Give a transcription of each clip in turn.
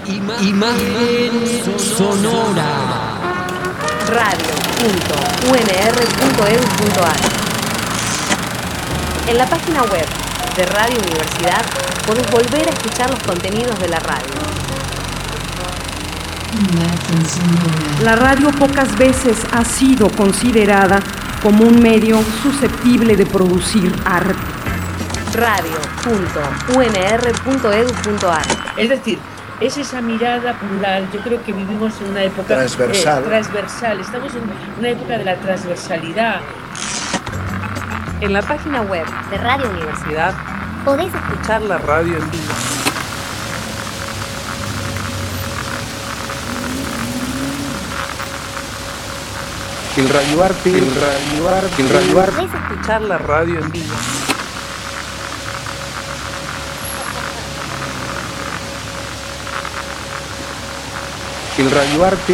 Imagen sonora. Radio.unr.edu.ar. En la página web de Radio Universidad podés volver a escuchar los contenidos de la radio. La radio pocas veces ha sido considerada como un medio susceptible de producir arte. Radio.unr.edu.ar. Es decir, es esa mirada plural. Yo creo que vivimos en una época transversal. Estamos en una época de la transversalidad. En la página web de Radio Universidad podés escuchar la radio en vivo. Podés escuchar la radio en vivo. El Radio Arte.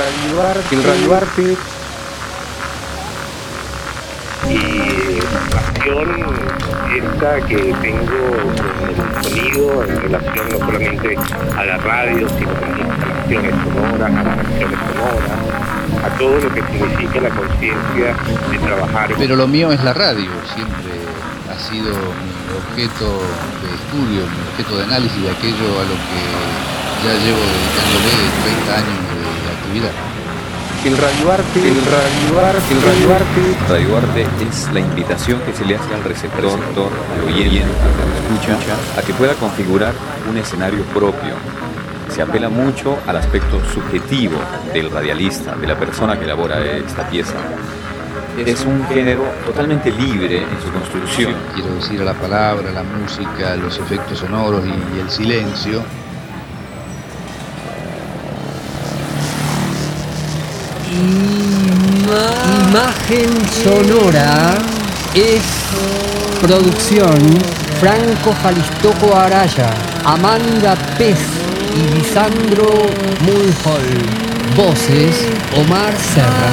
Y la pasión esta que tengo con el sonido en relación no solamente a la radio, sino a las instalaciones sonoras, a las acciones sonoras, a todo lo que significa la conciencia de trabajar. Pero lo mío es la radio, siempre ha sido mi objeto de estudio, mi objeto de análisis de aquello a lo que ya llevo dedicándole 30 años de actividad. El Radio Arte. Radio Arte es la invitación que se le hace al receptor, al oyente, al que escucha, a que pueda configurar un escenario propio. Se apela mucho al aspecto subjetivo del radialista, de la persona que elabora esta pieza. Es un género totalmente libre en su construcción. Quiero decir, a la palabra, la música, los efectos sonoros y el silencio. Imagen sonora es producción Franco Jalistoco Araya, Amanda Pez y Lisandro Mulhall. Voces Omar Serra.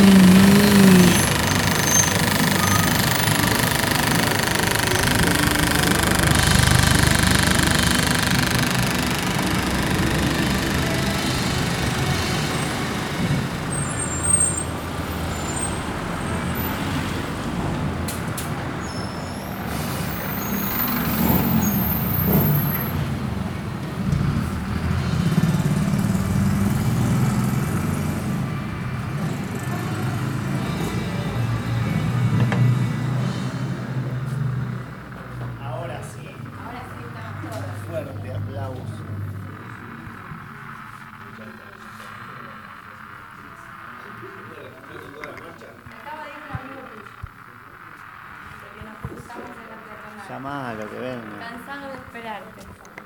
Llamalo, que venga. Cansado de esperarte.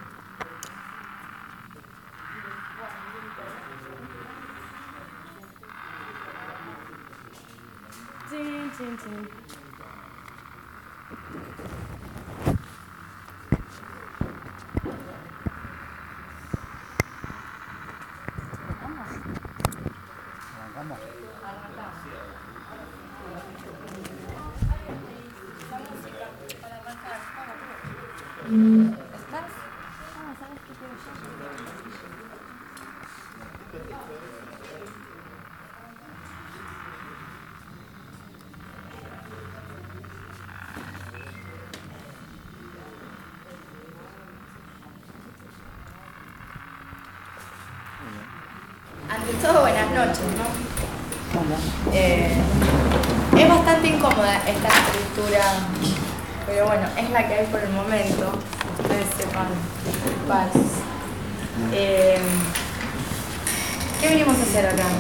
Chin, chin, chin. Arrancamos. ¿Estás? ¿Sabes qué quiero yo? Ante todo, buenas noches, ¿no? Es bastante incómoda esta estructura, pero bueno, es la que hay por el momento. Ustedes sepan, paz. ¿Qué venimos a hacer acá?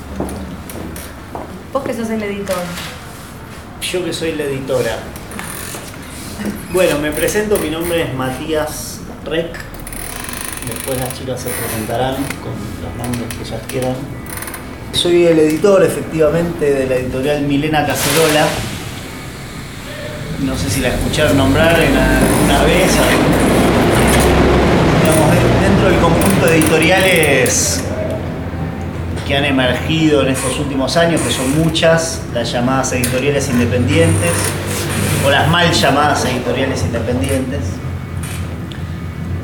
Vos que sos el editor. Yo que soy la editora. Bueno, me presento, mi nombre es Matías Rec. Después las chicas se presentarán con los nombres que ellas quieran. Soy el editor, efectivamente, de la editorial Milena Cacerola. No sé si la escucharon nombrar alguna vez. Digamos, dentro del conjunto de editoriales que han emergido en estos últimos años, que son muchas, las llamadas editoriales independientes, o las mal llamadas editoriales independientes.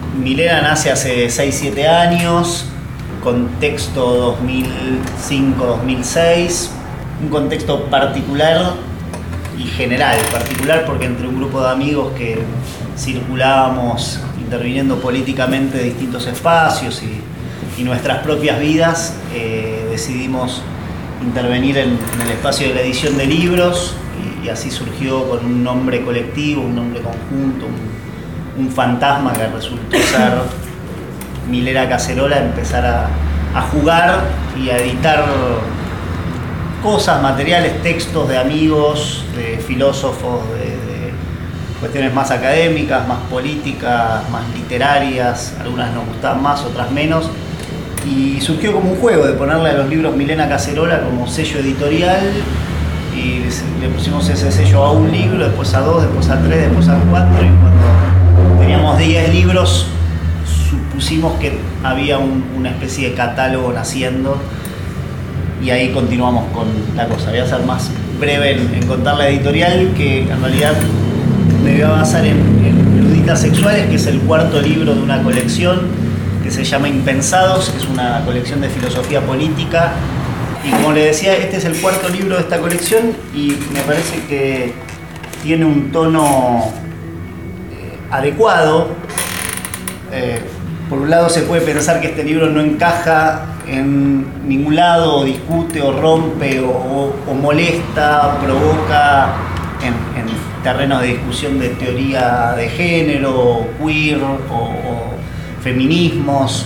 Milena nace hace 6-7 años, contexto 2005-2006, un contexto particular y general. Particular porque entre un grupo de amigos que circulábamos interviniendo políticamente en distintos espacios y nuestras propias vidas, decidimos intervenir en el espacio de la edición de libros y así surgió con un nombre colectivo, un nombre conjunto, un fantasma que resultó ser Milena Cacerola, empezar a jugar y a editar cosas, materiales, textos de amigos, de filósofos, de cuestiones más académicas, más políticas, más literarias, algunas nos gustaban más, otras menos, y surgió como un juego de ponerle a los libros Milena Cacerola como sello editorial, y le pusimos ese sello a un libro, después a 2, después a 3, después a 4, y cuando teníamos 10 libros supusimos que había una especie de catálogo naciendo, y ahí continuamos con la cosa. Voy a ser más breve en contar la editorial, que en realidad me voy a basar en Eruditas Sexuales, que es el cuarto libro de una colección que se llama Impensados, que es una colección de filosofía política. Y como le decía, este es el cuarto libro de esta colección y me parece que tiene un tono adecuado. Por un lado se puede pensar que este libro no encaja en ningún lado, o discute, o rompe, o molesta, provoca en terrenos de discusión de teoría de género, queer, o feminismos.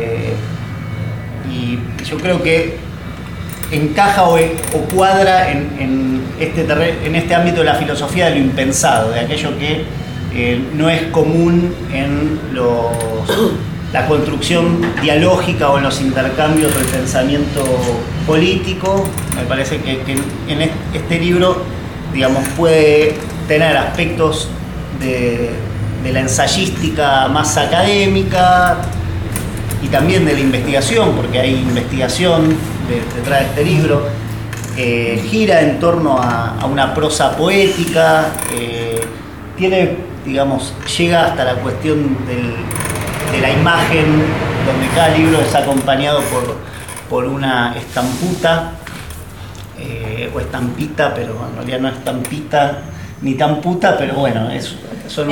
Y yo creo que encaja o cuadra en este ámbito de la filosofía de lo impensado, de aquello que no es común en la construcción dialógica o en los intercambios del pensamiento político. Me parece que en este libro, digamos, puede tener aspectos de la ensayística más académica y también de la investigación, porque hay investigación detrás de este libro. Gira en torno a una prosa poética, tiene, digamos, llega hasta la cuestión de la imagen, donde cada libro es acompañado por una estamputa o estampita, pero en realidad no es estampita ni tan puta, pero bueno, son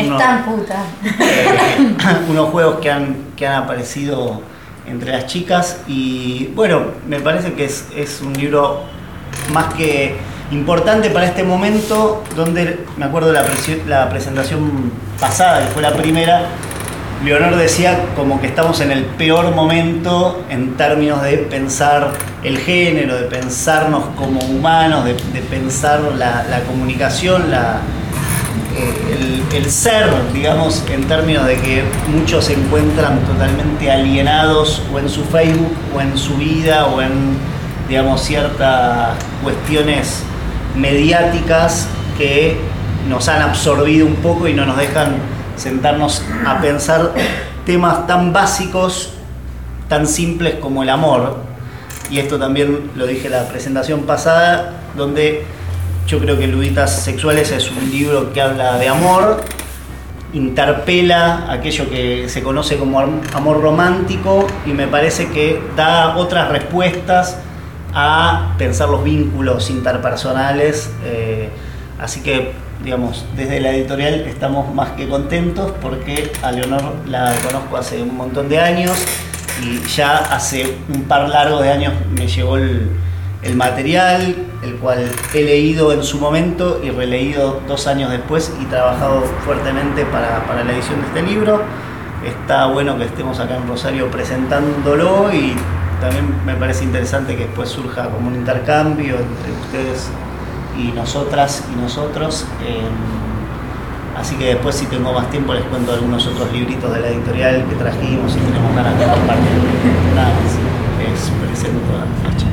unos juegos que han aparecido entre las chicas. Y bueno, me parece que es un libro más que importante para este momento, donde me acuerdo de la presentación pasada, que fue la primera, Leonor decía como que estamos en el peor momento en términos de pensar el género, de pensarnos como humanos, de pensar la comunicación, el ser, digamos, en términos de que muchos se encuentran totalmente alienados o en su Facebook o en su vida o en, digamos, ciertas cuestiones mediáticas que nos han absorbido un poco y no nos dejan sentarnos a pensar temas tan básicos, tan simples como el amor. Y esto también lo dije en la presentación pasada, donde yo creo que Eruditas Sexuales es un libro que habla de amor, interpela aquello que se conoce como amor romántico, y me parece que da otras respuestas a pensar los vínculos interpersonales. Así que, digamos, desde la editorial estamos más que contentos, porque a Leonor la conozco hace un montón de años y ya hace un par largos de años me llegó el material, el cual he leído en su momento y releído 2 años después y trabajado fuertemente para la edición de este libro. Está bueno que estemos acá en Rosario presentándolo, y también me parece interesante que después surja como un intercambio entre ustedes y nosotras y nosotros. Así que después, si tengo más tiempo, les cuento algunos otros libritos de la editorial que trajimos y tenemos ganas de compartir. Nada más, les presento a las chicas.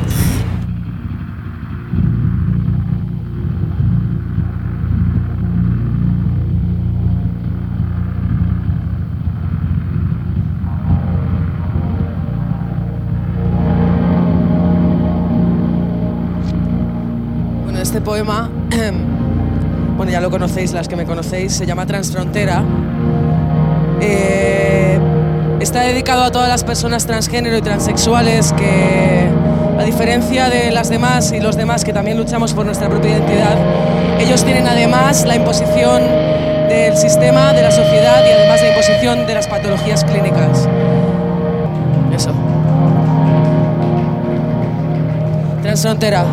Este poema, bueno, ya lo conocéis, las que me conocéis, se llama Transfrontera. está dedicado a todas las personas transgénero y transexuales que, a diferencia de las demás y los demás que también luchamos por nuestra propia identidad, ellos tienen además la imposición del sistema, de la sociedad y además la imposición de las patologías clínicas. Eso. Transfrontera.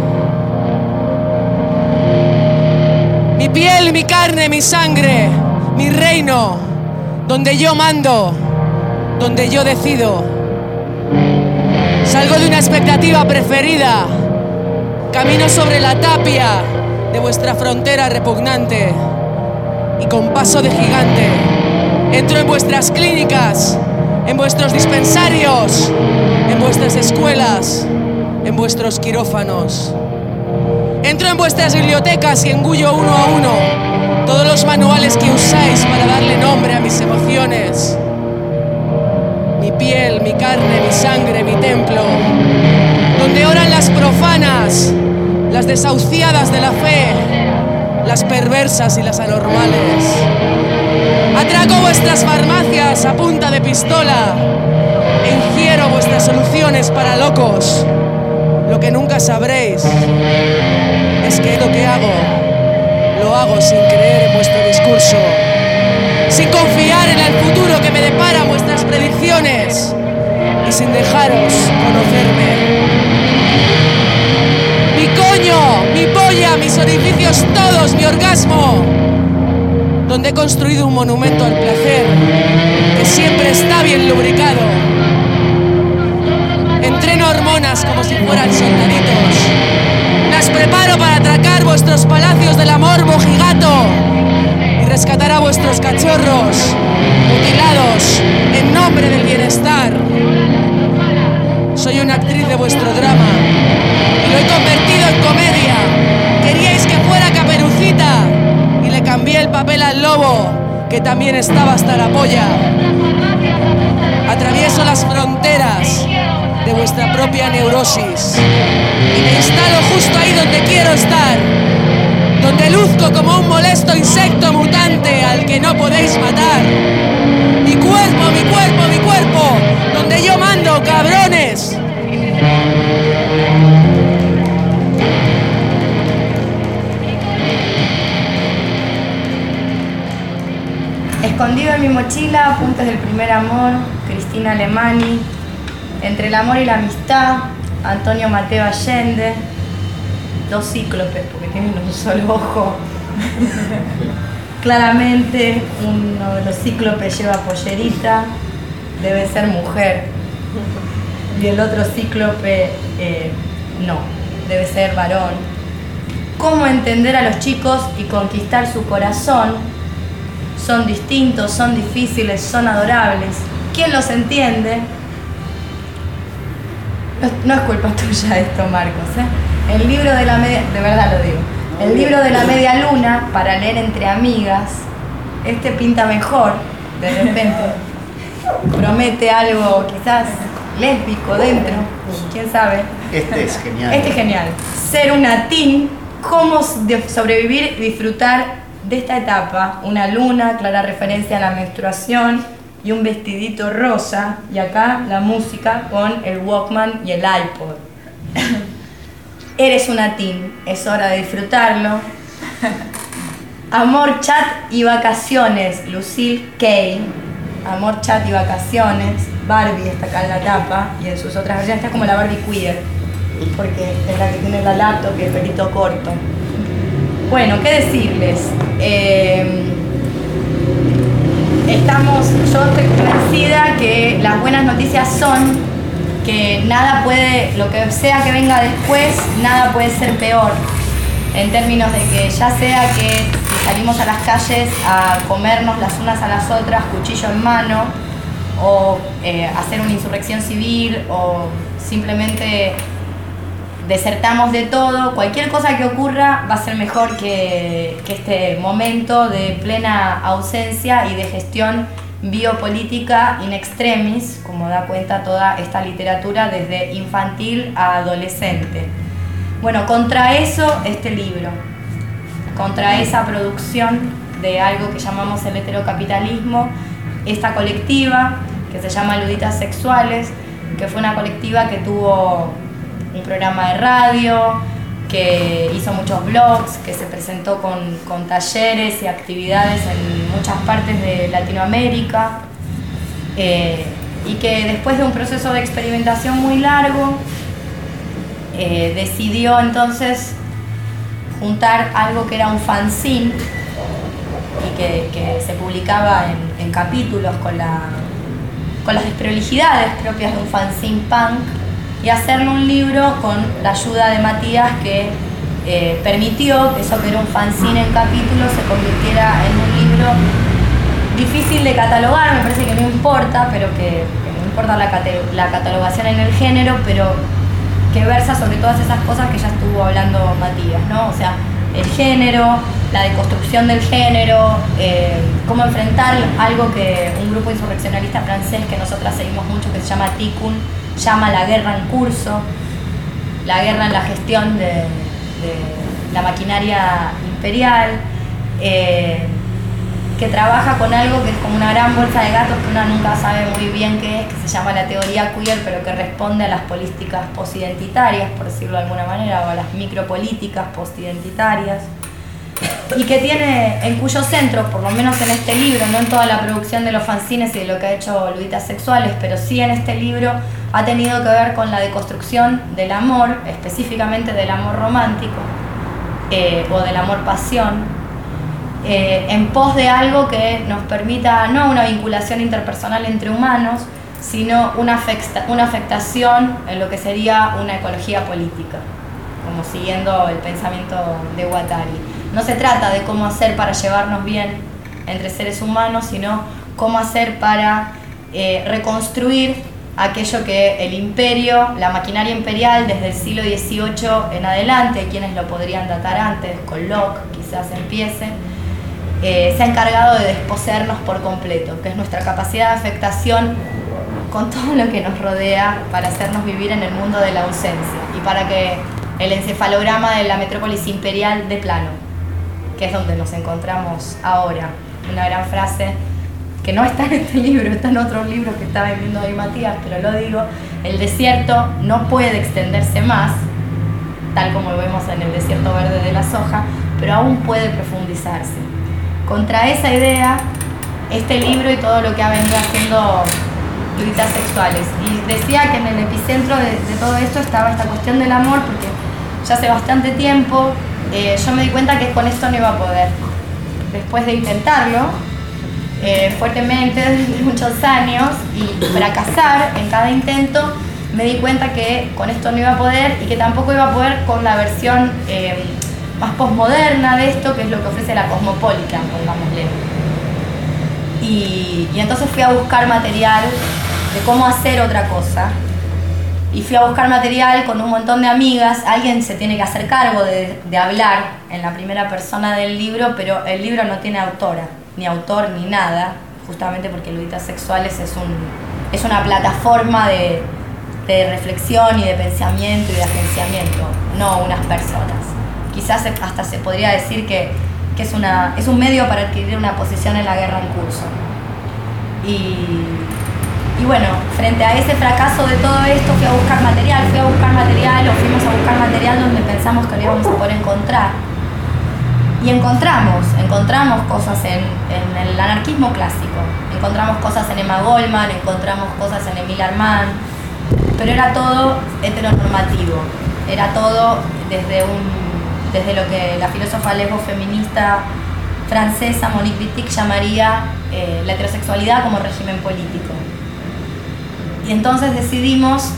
Mi piel, mi carne, mi sangre, mi reino, donde yo mando, donde yo decido. Salgo de una expectativa preferida, camino sobre la tapia de vuestra frontera repugnante y con paso de gigante entro en vuestras clínicas, en vuestros dispensarios, en vuestras escuelas, en vuestros quirófanos. Entro en vuestras bibliotecas y engullo uno a uno todos los manuales que usáis para darle nombre a mis emociones. Mi piel, mi carne, mi sangre, mi templo, donde oran las profanas, las desahuciadas de la fe, las perversas y las anormales. Atraco vuestras farmacias a punta de pistola e ingiero vuestras soluciones para locos. Lo que nunca sabréis es que lo que hago, lo hago sin creer en vuestro discurso, sin confiar en el futuro que me deparan vuestras predicciones y sin dejaros conocerme. Mi coño, mi polla, mis orificios todos, mi orgasmo, donde he construido un monumento al placer que siempre está bien lubricado. Entreno hormonas como si fueran soldaditos. Las preparo para atracar vuestros palacios del amor mojigato y rescatar a vuestros cachorros mutilados en nombre del bienestar. Soy una actriz de vuestro drama y lo he convertido en comedia. Queríais que fuera Caperucita y le cambié el papel al lobo, que también estaba hasta la polla. Atravieso las fronteras de vuestra propia neurosis y me instalo justo ahí donde quiero estar, donde luzco como un molesto insecto mutante al que no podéis matar. Mi cuerpo, mi cuerpo, mi cuerpo, donde yo mando, cabrones. Escondido en mi mochila, apuntes del primer amor, Cristina Alemani. Entre el amor y la amistad, Antonio Mateo Allende. Dos cíclopes, porque tienen un solo ojo. Claramente, uno de los cíclopes lleva pollerita, debe ser mujer. Y el otro cíclope, no, debe ser varón. ¿Cómo entender a los chicos y conquistar su corazón? Son distintos, son difíciles, son adorables. ¿Quién los entiende? No es culpa tuya esto, Marcos, ¿eh? El libro de la media... De verdad lo digo. El libro de la media luna, para leer entre amigas, este pinta mejor, de repente. Promete algo quizás lésbico dentro, quién sabe. Este es genial. Este es genial. Ser una teen, cómo sobrevivir y disfrutar de esta etapa. Una luna, clara referencia a la menstruación, y un vestidito rosa, y acá la música con el Walkman y el iPod. Eres una teen, es hora de disfrutarlo. Amor, chat y vacaciones, Lucille Kay. Amor, chat y vacaciones. Barbie está acá en la tapa y en sus otras versiones está como la Barbie queer, porque es la que tiene la laptop y el pelito corto. Bueno, ¿qué decirles? Yo estoy convencida que las buenas noticias son que nada puede, lo que sea que venga después, nada puede ser peor. En términos de que ya sea que si salimos a las calles a comernos las unas a las otras, cuchillo en mano, o hacer una insurrección civil, o simplemente desertamos de todo, cualquier cosa que ocurra va a ser mejor que este momento de plena ausencia y de gestión biopolítica in extremis, como da cuenta toda esta literatura desde infantil a adolescente. Bueno, contra eso este libro, contra esa producción de algo que llamamos el heterocapitalismo, esta colectiva, que se llama Luditas Sexuales, que fue una colectiva que tuvo un programa de radio, que hizo muchos blogs, que se presentó con talleres y actividades en muchas partes de Latinoamérica, y que después de un proceso de experimentación muy largo decidió entonces juntar algo que era un fanzine y que se publicaba en capítulos con las desprolijidades propias de un fanzine punk, y hacerle un libro con la ayuda de Matías, que permitió que eso que era un fanzine en capítulos se convirtiera en un libro difícil de catalogar, me parece que no importa, pero que no importa la catalogación en el género, pero que versa sobre todas esas cosas que ya estuvo hablando Matías, ¿no? O sea, el género, la deconstrucción del género, cómo enfrentar algo que un grupo insurreccionalista francés que nosotras seguimos mucho, que se llama Tikkun, llama la guerra en curso, la guerra en la gestión de la maquinaria imperial, que trabaja con algo que es como una gran bolsa de gatos que uno nunca sabe muy bien qué es, que se llama la teoría queer, pero que responde a las políticas postidentitarias, por decirlo de alguna manera, o a las micropolíticas postidentitarias, y que tiene, en cuyo centro, por lo menos en este libro, no en toda la producción de los fanzines y de lo que ha hecho Luditas Sexuales, pero sí en este libro, ha tenido que ver con la deconstrucción del amor, específicamente del amor romántico, o del amor-pasión, en pos de algo que nos permita no una vinculación interpersonal entre humanos, sino una afectación en lo que sería una ecología política, como siguiendo el pensamiento de Guattari. No se trata de cómo hacer para llevarnos bien entre seres humanos, sino cómo hacer para reconstruir aquello que el imperio, la maquinaria imperial desde el siglo XVIII en adelante, hay quienes lo podrían datar antes, con Locke quizás empiece, se ha encargado de desposeernos por completo, que es nuestra capacidad de afectación con todo lo que nos rodea para hacernos vivir en el mundo de la ausencia y para que el encefalograma de la metrópolis imperial de plano, que es donde nos encontramos ahora. Una gran frase que no está en este libro, está en otros libros que está vendiendo hoy Matías, pero lo digo: el desierto no puede extenderse más, tal como lo vemos en el desierto verde de la soja, pero aún puede profundizarse. Contra esa idea, este libro y todo lo que ha venido haciendo Luditas Sexuales. Y decía que en el epicentro de todo esto estaba esta cuestión del amor, porque ya hace bastante tiempo yo me di cuenta que con esto no iba a poder. Después de intentarlo fuertemente durante muchos años y fracasar en cada intento, me di cuenta que con esto no iba a poder, y que tampoco iba a poder con la versión más posmoderna de esto, que es lo que ofrece la Cosmopolitan, pongámosle. Y entonces fui a buscar material de cómo hacer otra cosa, y fui a buscar material con un montón de amigas. Alguien se tiene que hacer cargo de hablar en la primera persona del libro, pero el libro no tiene autora, ni autor, ni nada, justamente porque Luditas Sexuales es una plataforma de reflexión y de pensamiento y de agenciamiento, no unas personas. Quizás hasta se podría decir que es un medio para adquirir una posición en la guerra en curso. Y bueno, frente a ese fracaso de todo esto, fui a buscar material, o fuimos a buscar material donde pensamos que lo íbamos a poder encontrar. Y encontramos cosas en el anarquismo clásico, encontramos cosas en Emma Goldman, encontramos cosas en Émile Armand, pero era todo heteronormativo, era todo desde lo que la filósofa lesbo-feminista francesa Monique Wittig llamaría la heterosexualidad como régimen político. Y entonces decidimos,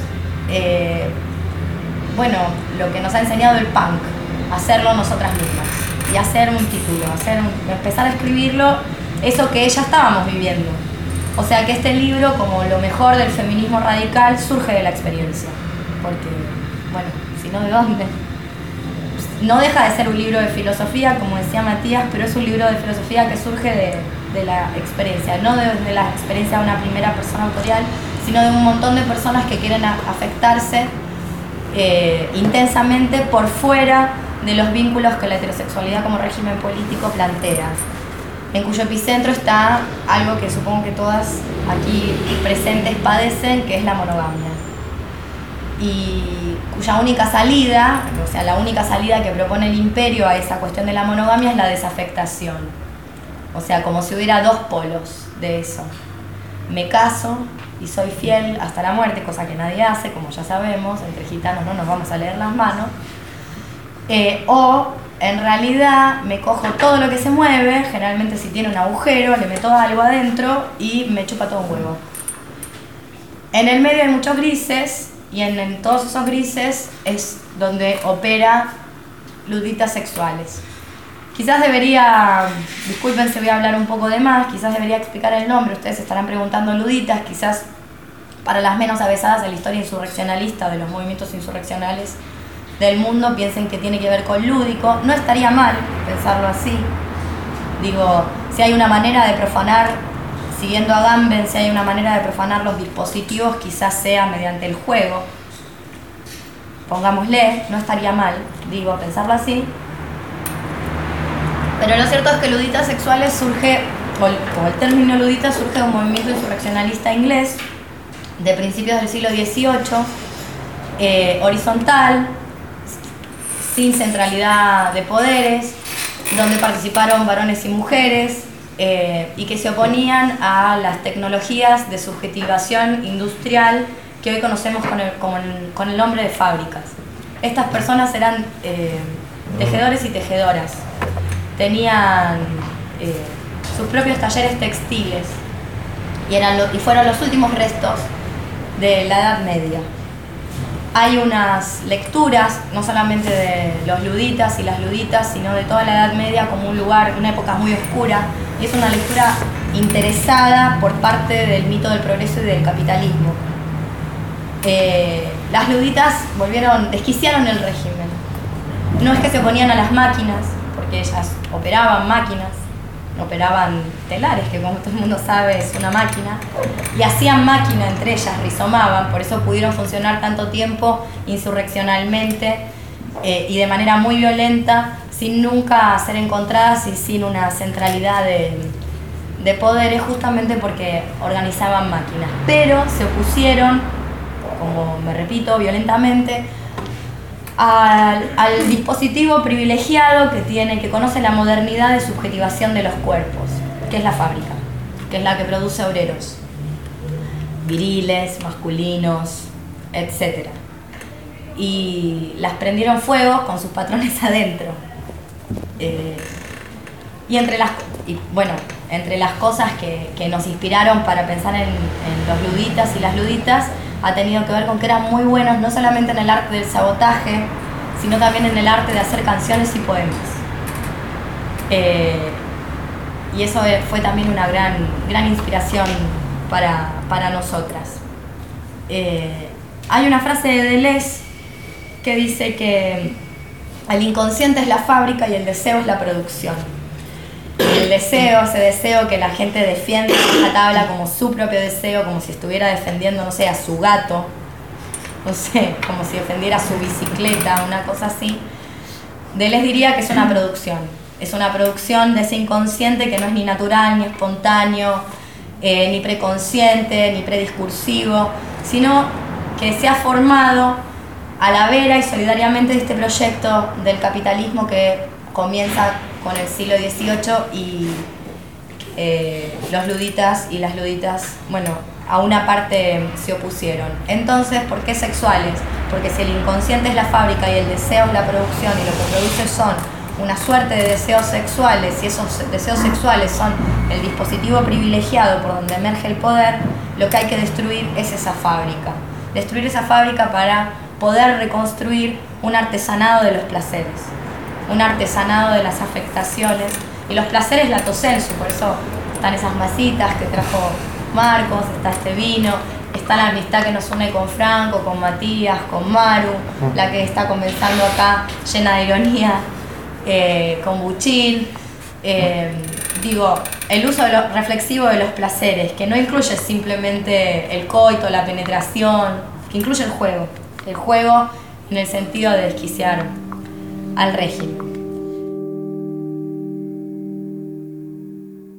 lo que nos ha enseñado el punk, hacerlo nosotras mismas y hacer un título, empezar a escribirlo, eso que ya estábamos viviendo. O sea que este libro, como lo mejor del feminismo radical, surge de la experiencia, porque, bueno, si no, ¿de dónde? No deja de ser un libro de filosofía, como decía Matías, pero es un libro de filosofía que surge de la experiencia, no desde la experiencia de una primera persona autorial, sino de un montón de personas que quieren afectarse intensamente por fuera de los vínculos que la heterosexualidad como régimen político plantea. en cuyo epicentro está algo que supongo que todas aquí presentes padecen, que es la monogamia. Y cuya única salida, o sea, la única salida que propone el imperio a esa cuestión de la monogamia es la desafectación. O sea, como si hubiera dos polos de eso. Me caso y soy fiel hasta la muerte, cosa que nadie hace, como ya sabemos, entre gitanos no nos vamos a leer las manos. O en realidad me cojo todo lo que se mueve, generalmente si tiene un agujero, le meto algo adentro y me chupa todo un huevo. En el medio hay muchos grises, y en todos esos grises es donde opera luditas sexuales. Quizás debería, disculpen si voy a hablar un poco de más, quizás debería explicar el nombre, ustedes estarán preguntando luditas, quizás para las menos avesadas de la historia insurreccionalista, de los movimientos insurreccionales del mundo, piensen que tiene que ver con lúdico. No estaría mal pensarlo así. Digo, si hay una manera de profanar, siguiendo a Agamben, si hay una manera de profanar los dispositivos, quizás sea mediante el juego. Pongámosle, no estaría mal, digo, pensarlo así. Pero lo cierto es que luditas sexuales surge, o el término ludita surge de un movimiento insurreccionalista inglés de principios del siglo XVIII, horizontal, sin centralidad de poderes, donde participaron varones y mujeres, y que se oponían a las tecnologías de subjetivación industrial que hoy conocemos con el nombre de fábricas. Estas personas eran tejedores y tejedoras, tenían sus propios talleres textiles y fueron los últimos restos de la Edad Media. Hay unas lecturas, no solamente de los luditas y las luditas, sino de toda la Edad Media como un lugar, una época muy oscura, y es una lectura interesada por parte del mito del progreso y del capitalismo. Las luditas desquiciaron el régimen. No es que se oponían a las máquinas, porque ellas operaban máquinas, operaban telares, que como todo el mundo sabe es una máquina, y hacían máquina entre ellas, rizomaban, por eso pudieron funcionar tanto tiempo insurreccionalmente y de manera muy violenta, sin nunca ser encontradas y sin una centralidad de poderes, justamente porque organizaban máquinas. Pero se opusieron, como me repito, violentamente, al dispositivo privilegiado que conoce la modernidad de subjetivación de los cuerpos, que es la fábrica, que es la que produce obreros viriles, masculinos, etc. Y las prendieron fuego con sus patrones adentro. Y entre las cosas que nos inspiraron para pensar en los luditas y las luditas, ha tenido que ver con que eran muy buenos no solamente en el arte del sabotaje, sino también en el arte de hacer canciones y poemas. Y eso fue también una gran inspiración para nosotras. Hay una frase de Deleuze que dice que el inconsciente es la fábrica y el deseo es la producción. El deseo, ese deseo que la gente defiende en esta tabla como su propio deseo, como si estuviera defendiendo, no sé, a su gato, no sé, como si defendiera su bicicleta, una cosa así. Deleuze diría que es una producción de ese inconsciente que no es ni natural, ni espontáneo, ni preconsciente, ni prediscursivo, sino que se ha formado a la vera y solidariamente de este proyecto del capitalismo que comienza con el siglo XVIII y los luditas y las luditas, bueno, a una parte se opusieron. Entonces, ¿por qué sexuales? Porque si el inconsciente es la fábrica y el deseo es la producción y lo que produce son una suerte de deseos sexuales y esos deseos sexuales son el dispositivo privilegiado por donde emerge el poder, lo que hay que destruir es esa fábrica. Destruir esa fábrica para poder reconstruir un artesanado de los placeres, un artesanado de las afectaciones, y los placeres latosensu, por eso están esas masitas que trajo Marcos, está este vino, está la amistad que nos une con Franco, con Matías, con Maru, la que está comenzando acá llena de ironía, con Buchín. Digo, el uso reflexivo de los placeres, que no incluye simplemente el coito, la penetración, que incluye el juego en el sentido de desquiciar al régimen.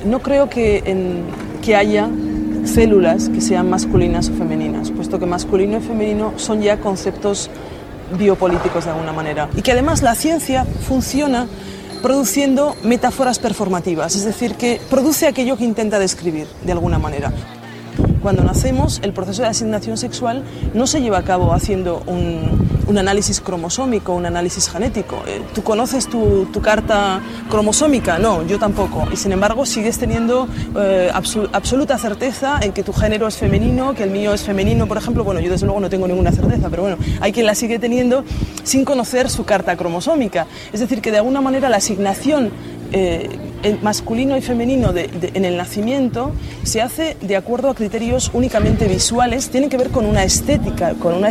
no creo que haya células que sean masculinas o femeninas, puesto que masculino y femenino son ya conceptos biopolíticos de alguna manera. Y que además la ciencia funciona produciendo metáforas performativas, es decir, que produce aquello que intenta describir de alguna manera. Cuando nacemos, el proceso de asignación sexual no se lleva a cabo haciendo un análisis cromosómico, un análisis genético. ¿Tú conoces tu carta cromosómica? No, yo tampoco. Y sin embargo, sigues teniendo absoluta certeza en que tu género es femenino, que el mío es femenino, por ejemplo. Bueno, yo desde luego no tengo ninguna certeza, pero bueno, hay quien la sigue teniendo sin conocer su carta cromosómica. Es decir, que de alguna manera la asignación masculino y femenino en el nacimiento se hace de acuerdo a criterios únicamente visuales, tienen que ver con una estética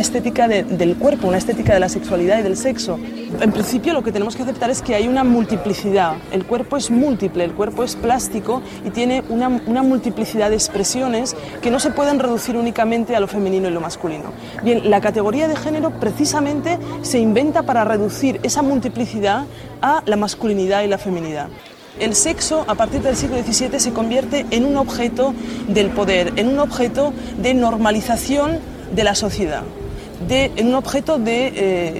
del cuerpo, una estética de la sexualidad y del sexo. En principio lo que tenemos que aceptar es que hay una multiplicidad, el cuerpo es múltiple, el cuerpo es plástico y tiene una multiplicidad de expresiones que no se pueden reducir únicamente a lo femenino y lo masculino. Bien, la categoría de género precisamente se inventa para reducir esa multiplicidad a la masculinidad y la feminidad. El sexo, a partir del siglo XVII, se convierte en un objeto del poder, en un objeto de normalización de la sociedad, en un objeto de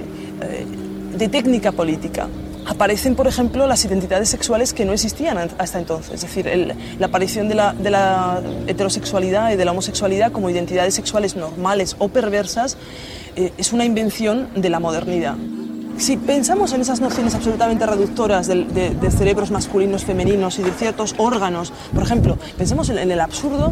técnica política. Aparecen, por ejemplo, las identidades sexuales que no existían hasta entonces, es decir, la aparición de la heterosexualidad y de la homosexualidad como identidades sexuales normales o perversas es una invención de la modernidad. Si pensamos en esas nociones absolutamente reductoras de cerebros masculinos, femeninos y de ciertos órganos, por ejemplo, pensemos en el absurdo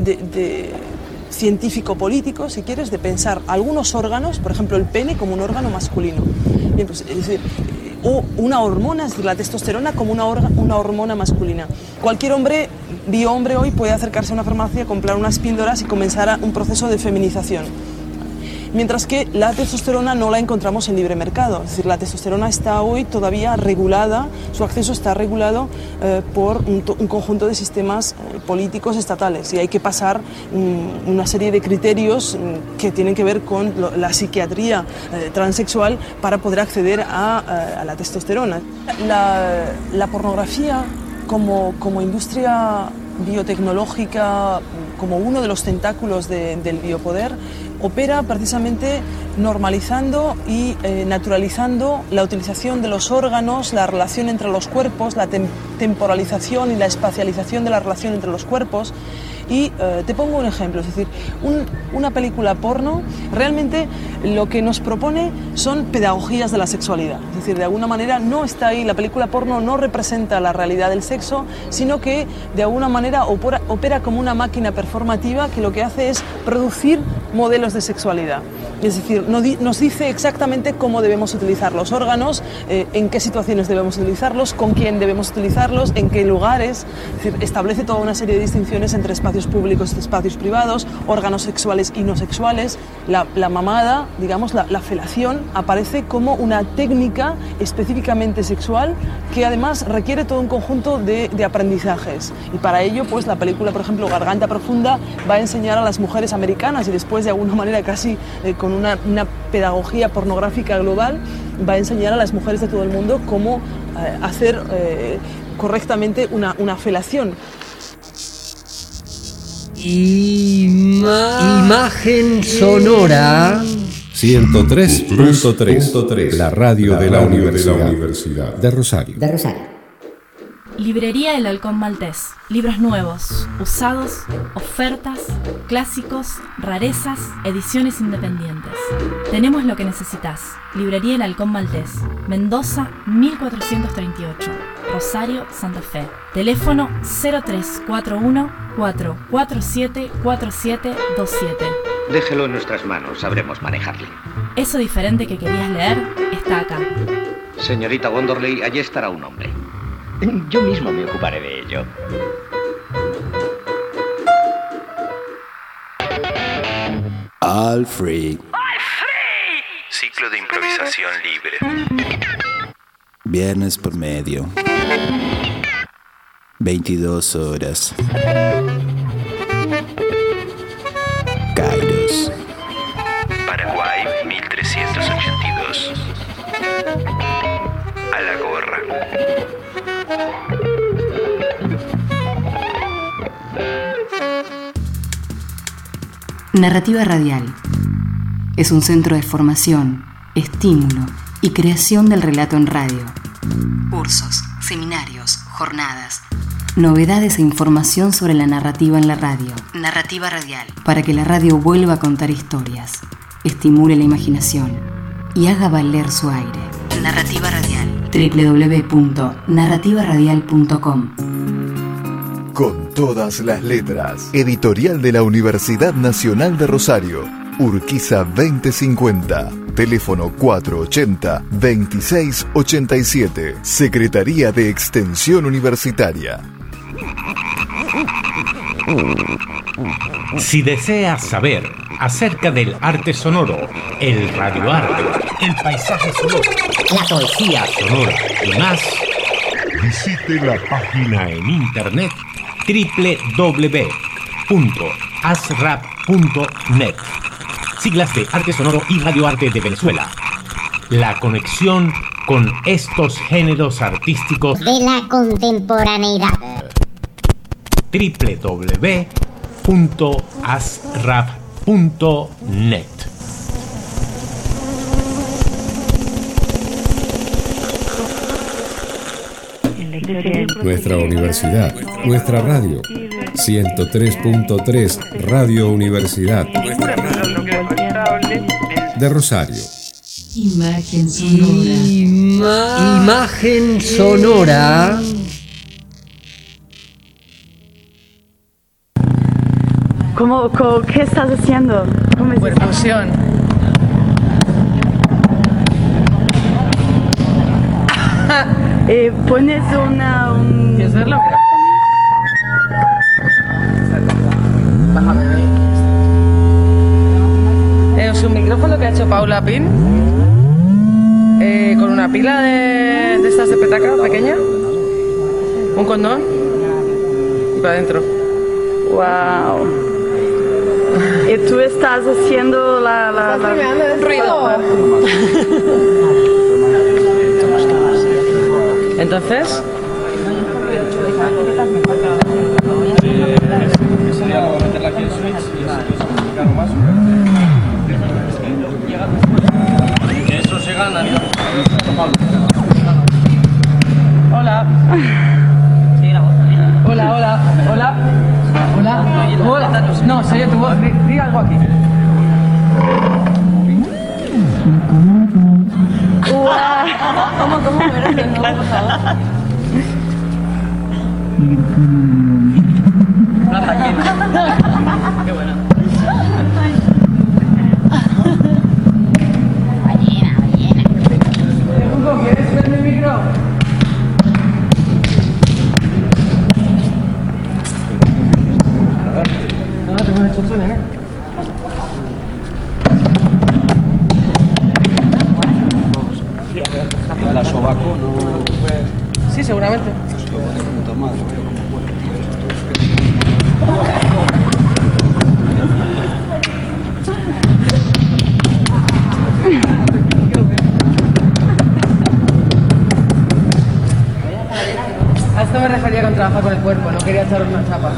de científico-político, si quieres, de pensar algunos órganos, por ejemplo el pene, como un órgano masculino. Bien, pues, es decir, o una hormona, es decir, la testosterona como una hormona masculina. Cualquier hombre, biohombre hoy, puede acercarse a una farmacia, comprar unas píldoras y comenzar un proceso de feminización. Mientras que la testosterona no la encontramos en libre mercado, es decir, la testosterona está hoy todavía regulada, su acceso está regulado por un conjunto de sistemas políticos estatales y hay que pasar una serie de criterios que tienen que ver con la psiquiatría transexual para poder acceder a la testosterona. La pornografía como industria biotecnológica, como uno de los tentáculos del biopoder, opera precisamente normalizando y naturalizando la utilización de los órganos, la relación entre los cuerpos, la temporalización y la espacialización de la relación entre los cuerpos. Y te pongo un ejemplo, es decir, una película porno realmente lo que nos propone son pedagogías de la sexualidad. Es decir, de alguna manera no está ahí, la película porno no representa la realidad del sexo, sino que de alguna manera opera como una máquina performativa que lo que hace es producir modelos de sexualidad. Es decir, nos dice exactamente cómo debemos utilizar los órganos, en qué situaciones debemos utilizarlos, con quién debemos utilizarlos, en qué lugares. Es decir, establece toda una serie de distinciones entre espacios públicos y espacios privados, órganos sexuales y no sexuales. La mamada, digamos, la felación, aparece como una técnica específicamente sexual que además requiere todo un conjunto de aprendizajes. Y para ello, pues la película, por ejemplo, Garganta Profunda, va a enseñar a las mujeres americanas y después de alguna manera casi con una pedagogía pornográfica global, va a enseñar a las mujeres de todo el mundo cómo hacer correctamente una felación. Imagen sonora 103.3, la radio de la Universidad de Rosario. Librería El Halcón Maltés. Libros nuevos, usados, ofertas, clásicos, rarezas, ediciones independientes. Tenemos lo que necesitas. Librería El Halcón Maltés. Mendoza 1438. Rosario, Santa Fe. Teléfono 0341 447 4727. Déjelo en nuestras manos, sabremos manejarle. Eso diferente que querías leer está acá. Señorita Wonderley, allí estará un hombre. Yo mismo me ocuparé de ello. All free. Ciclo de improvisación libre. Viernes por medio. 22 horas. Kairos. Paraguay 1382. A la gorra. Narrativa Radial es un centro de formación, estímulo y creación del relato en radio. Cursos, seminarios, jornadas, novedades e información sobre la narrativa en la radio. Narrativa Radial. Para que la radio vuelva a contar historias, estimule la imaginación y haga valer su aire. Narrativa Radial. www.narrativaradial.com. Con todas las letras. Editorial de la Universidad Nacional de Rosario. Urquiza 2050. Teléfono 480-2687. Secretaría de Extensión Universitaria. Si deseas saber acerca del arte sonoro, el radioarte, el paisaje sonoro, la poesía sonora y más, visite la página en internet www.asrap.net. Siglas de Arte Sonoro y Radioarte de Venezuela. La conexión con estos géneros artísticos de la contemporaneidad. www.asrap.net. Nuestra universidad, nuestra radio. 103.3 Radio Universidad de Rosario. Imagen sonora. Imagen sonora. ¿Qué estás haciendo? Percusión. Pones un... ¿Quieres verlo? Bájame. Es un micrófono que ha hecho Paula Pin con una pila de estas de petaca pequeña, un condón y para adentro. Wow. Y tú estás haciendo la ruido. Entonces eso se gana. Hola. Hola. No, se oye tu voz. Diga algo aquí. ¿Cómo? Verás que no, por favor. Plata llena. Qué buena. Ballena. ¿Quieres verme el micro? No, te pones chocho, nene. La sobaco no... Sí, seguramente. A esto me refería con trabajar con el cuerpo, no quería echar una chapa.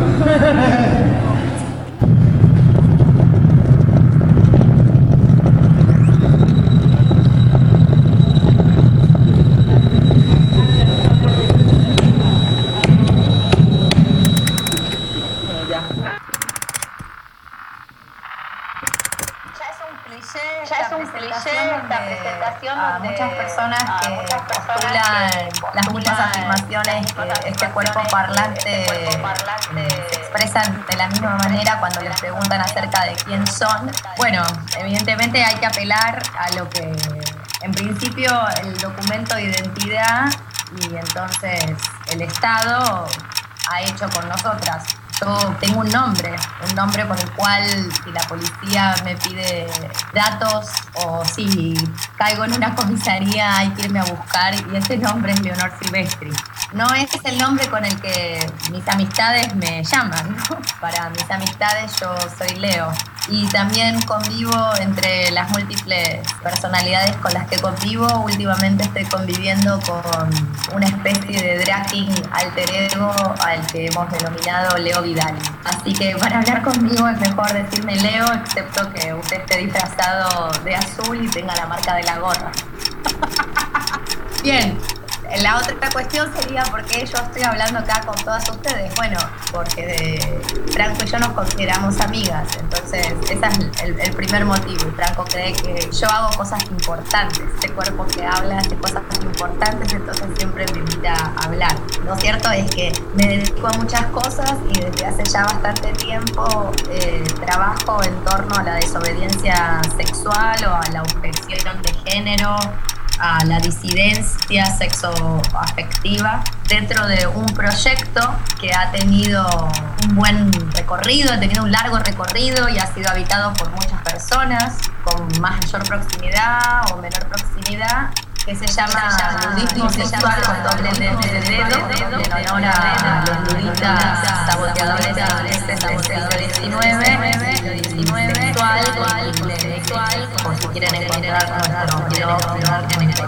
A muchas personas que postulan las mismas afirmaciones que este cuerpo parlante se expresan de la misma manera cuando les preguntan acerca de quién son. Bueno, evidentemente hay que apelar a lo que en principio el documento de identidad y entonces el Estado ha hecho con nosotras. Yo tengo un nombre con el cual si la policía me pide datos o si caigo en una comisaría hay que irme a buscar y ese nombre es Leonor Silvestri. no es el nombre con el que mis amistades me llaman, ¿no? Para mis amistades yo soy Leo. Y también convivo entre las múltiples personalidades con las que convivo. Últimamente estoy conviviendo con una especie de drag king alter ego al que hemos denominado Leo Vidal. Así que para hablar conmigo es mejor decirme Leo, excepto que usted esté disfrazado de azul y tenga la marca de la gorra. Bien. La otra cuestión sería por qué yo estoy hablando acá con todas ustedes. Bueno, porque Franco y yo nos consideramos amigas, entonces ese es el primer motivo. Franco cree que yo hago cosas importantes, este cuerpo que habla hace cosas importantes, entonces siempre me invita a hablar. Lo cierto es que me dedico a muchas cosas y desde hace ya bastante tiempo trabajo en torno a la desobediencia sexual o a la objeción de género, a la disidencia sexoafectiva dentro de un proyecto que ha tenido un buen recorrido, ha tenido un largo recorrido y ha sido habitado por muchas personas con mayor proximidad o menor proximidad, que se llama Ludismo Sexual con doble dedo, en honor a los ludistas saboteadores de adolescentes del siglo XIX, sexual, por si quieren encontrar nuestro blog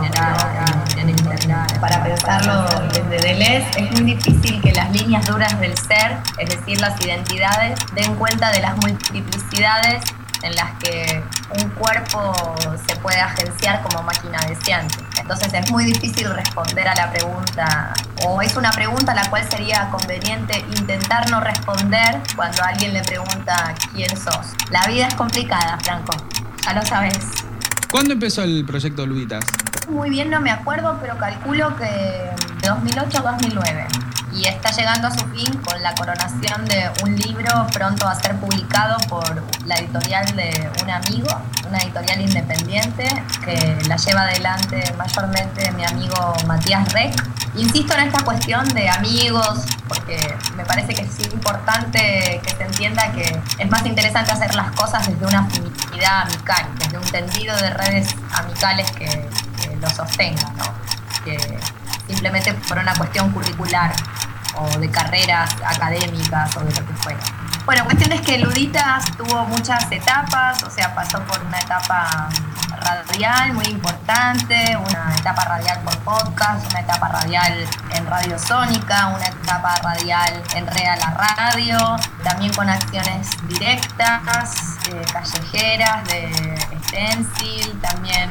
en internet. Para pensarlo desde Deleuze, es muy difícil que las líneas duras del ser, es decir, las identidades, den cuenta de las multiplicidades en las que un cuerpo se puede agenciar como máquina deseante. Entonces es muy difícil responder a la pregunta, o es una pregunta a la cual sería conveniente intentar no responder cuando alguien le pregunta ¿quién sos? La vida es complicada, Franco, ya lo sabes. ¿Cuándo empezó el proyecto Luditas? Muy bien no me acuerdo, pero calculo que 2008-2009. Y está llegando a su fin con la coronación de un libro pronto a ser publicado por la editorial de un amigo, una editorial independiente que la lleva adelante mayormente mi amigo Matías Rec. Insisto en esta cuestión de amigos porque me parece que es importante que se entienda que es más interesante hacer las cosas desde una afinidad amical, desde un tendido de redes amicales que lo sostenga, ¿no? Que simplemente por una cuestión curricular o de carreras académicas o de lo que fuera. Bueno, cuestión es que Luditas tuvo muchas etapas, o sea, pasó por una etapa radial muy importante, una etapa radial por podcast, una etapa radial en Radio Sónica, una etapa radial en Real la Radio, también con acciones directas, callejeras, de stencil, también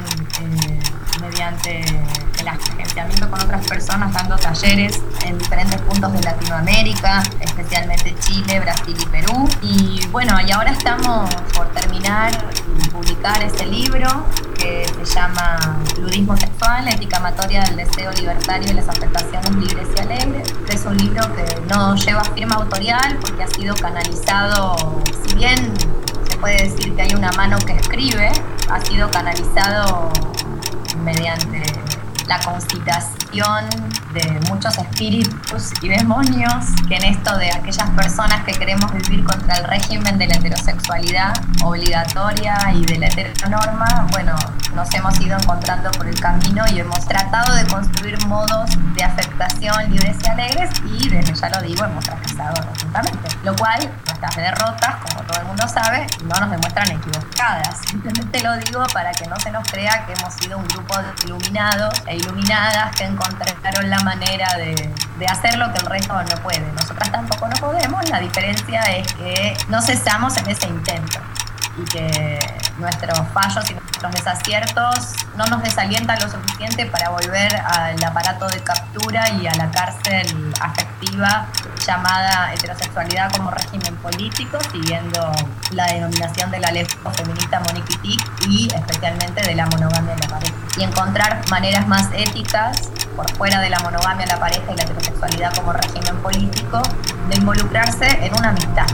mediante el agenciamiento con otras personas, dando talleres en diferentes puntos de Latinoamérica, especialmente Chile, Brasil y Perú. Y bueno, y ahora estamos por terminar y publicar ese libro que se llama Ludismo Sexual, Ética Amatoria del Deseo Libertario y las Afectaciones Libres y Alegres. Es un libro que no lleva firma autorial porque ha sido canalizado, si bien se puede decir que hay una mano que escribe, ha sido canalizado mediante la concitación de muchos espíritus y demonios que en esto de aquellas personas que queremos vivir contra el régimen de la heterosexualidad obligatoria y de la heteronorma, bueno, nos hemos ido encontrando por el camino y hemos tratado de construir modos de afectación libres y alegres y desde ya lo digo, hemos fracasado rotundamente, lo cual nuestras derrotas, como todo el mundo sabe, no nos demuestran equivocadas. Simplemente lo digo para que no se nos crea que hemos sido un grupo de iluminados e iluminadas que encontraron la manera de hacer lo que el resto no puede. Nosotras tampoco no podemos, la diferencia es que no cesamos en ese intento y que nuestros fallos y nuestros desaciertos no nos desalientan lo suficiente para volver al aparato de captura y a la cárcel afectiva llamada heterosexualidad como régimen político, siguiendo la denominación de la lesbo-feminista Monique Wittig y especialmente de la monogamia de la pareja. Y encontrar maneras más éticas, por fuera de la monogamia, la pareja y la heterosexualidad como régimen político, de involucrarse en una amistad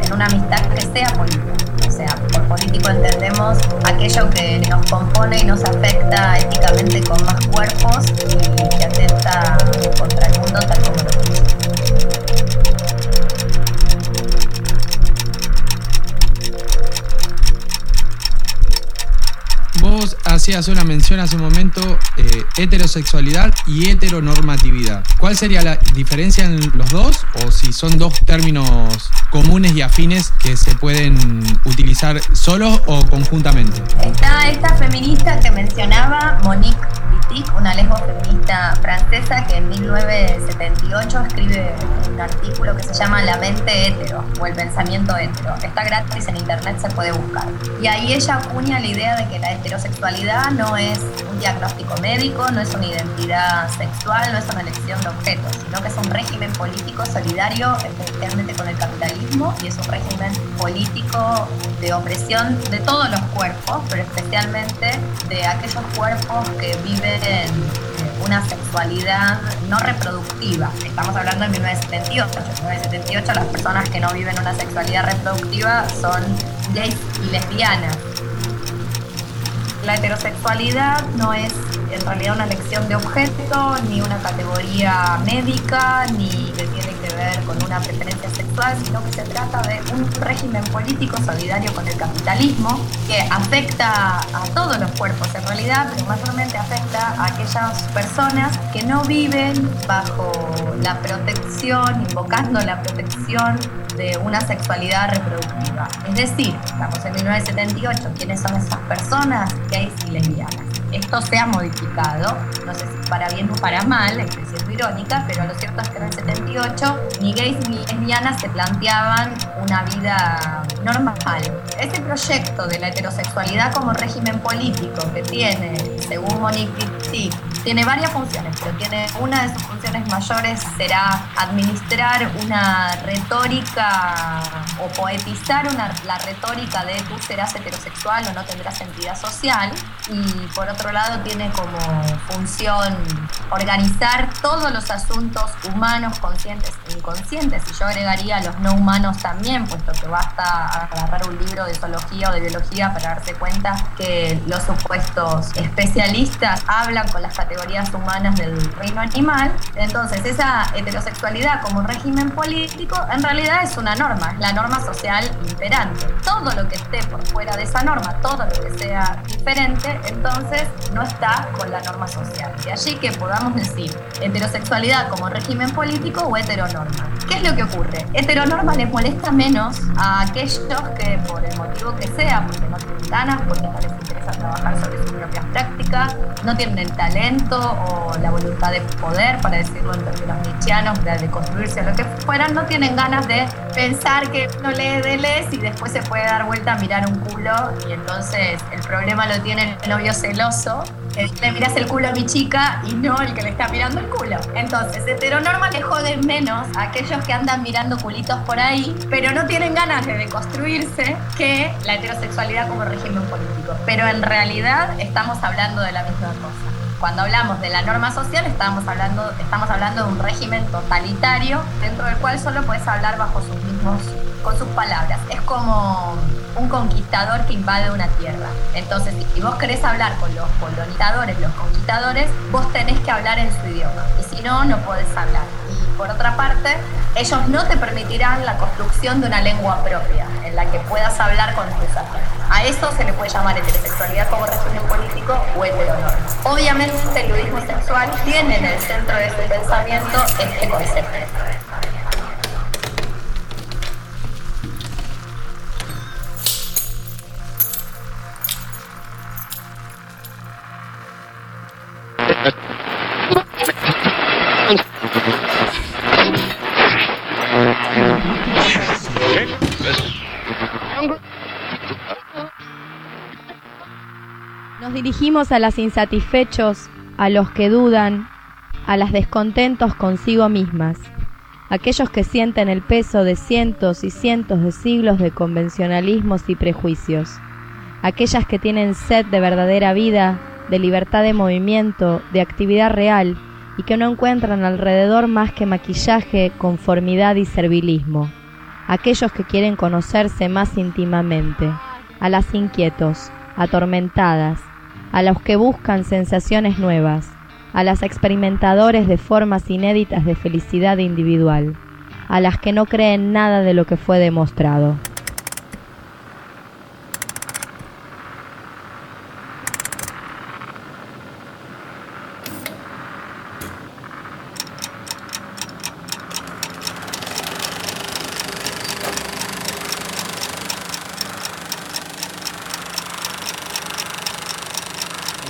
que sea política. O sea, por político entendemos aquello que nos compone y nos afecta éticamente con más cuerpos y que atenta contra el mundo tal como lo conocemos. Vos hacías una mención hace un momento, heterosexualidad y heteronormatividad. ¿Cuál sería la diferencia en los dos? O si son dos términos comunes y afines que se pueden utilizar solos o conjuntamente. Está esta feminista que mencionaba, Monique Wittig, una lesbo-feminista francesa que en 1978 escribe un artículo que se llama La mente hetero o el pensamiento hetero. Está gratis en internet, se puede buscar. Y ahí ella acuña la idea de que la heterosexualidad no es un diagnóstico médico, no es una identidad sexual, no es una elección de objetos, sino que es un régimen político solidario especialmente con el capitalismo, y es un régimen político de opresión de todos los cuerpos, pero especialmente de aquellos cuerpos que viven una sexualidad no reproductiva. Estamos hablando de 1978. En 1978 las personas que no viven una sexualidad reproductiva son gays y lesbianas. La heterosexualidad no es en realidad una elección de objeto, ni una categoría médica, ni que tiene que ver con una preferencia sexual, sino que se trata de un régimen político solidario con el capitalismo que afecta a todos los cuerpos en realidad, pero mayormente afecta a aquellas personas que no viven bajo la protección, invocando la protección de una sexualidad reproductiva. Es decir, estamos en 1978, ¿quiénes son esas personas? Gays y lesbianas. Esto se ha modificado, no sé si para bien o para mal, estoy siendo irónica, pero lo cierto es que en el 78 ni gays ni lesbianas se planteaban una vida normal. Ese proyecto de la heterosexualidad como régimen político que tiene, según Monique Wittig, tiene varias funciones, pero tiene una de sus funciones mayores será administrar una retórica o poetizar la retórica de tú serás heterosexual o no tendrás entidad social, y por otro lado tiene como función organizar todos los asuntos humanos, conscientes e inconscientes, y yo agregaría los no humanos también, puesto que basta agarrar un libro de zoología o de biología para darse cuenta que los supuestos especialistas hablan con las categorías humanas del reino animal. Entonces esa heterosexualidad como régimen político en realidad es una norma, es la norma social imperante. Todo lo que esté por fuera de esa norma, todo lo que sea diferente, entonces no está con la norma social. De allí que podamos decir heterosexualidad como régimen político o heteronorma. ¿Qué es lo que ocurre? Heteronorma le molesta menos a aquellos que por el motivo que sea, porque no tienen ganas, porque no les interesa trabajar sobre sus propias prácticas, no tienen el talento o la voluntad de poder, para decirlo en términos nietzscheanos, de construirse o lo que fueran, no tienen ganas de pensar que uno lee Deleuze y después se puede dar vuelta a mirar un culo, y entonces el problema lo tiene el novio celoso, le miras el culo a mi chica y no el que le está mirando el culo. Entonces, heteronorma le jode menos a aquellos que andan mirando culitos por ahí, pero no tienen ganas de deconstruirse, que la heterosexualidad como régimen político. Pero en realidad estamos hablando de la misma cosa. Cuando hablamos de la norma social, estamos hablando de un régimen totalitario dentro del cual solo puedes hablar con sus palabras. Es como un conquistador que invade una tierra. Entonces, si vos querés hablar con los colonizadores, los conquistadores, vos tenés que hablar en su idioma. Y si no, no podés hablar. Y por otra parte, ellos no te permitirán la construcción de una lengua propia en la que puedas hablar con tus acentos. A eso se le puede llamar heterosexualidad como régimen político o heteronorma. Obviamente el ludismo sexual tiene en el centro de su pensamiento este concepto. Nos dirigimos a los insatisfechos, a los que dudan, a las descontentos consigo mismas, aquellos que sienten el peso de cientos y cientos de siglos de convencionalismos y prejuicios, aquellas que tienen sed de verdadera vida, de libertad de movimiento, de actividad real, y que no encuentran alrededor más que maquillaje, conformidad y servilismo, aquellos que quieren conocerse más íntimamente, a las inquietos, atormentadas, a los que buscan sensaciones nuevas, a las experimentadores de formas inéditas de felicidad individual, a las que no creen nada de lo que fue demostrado.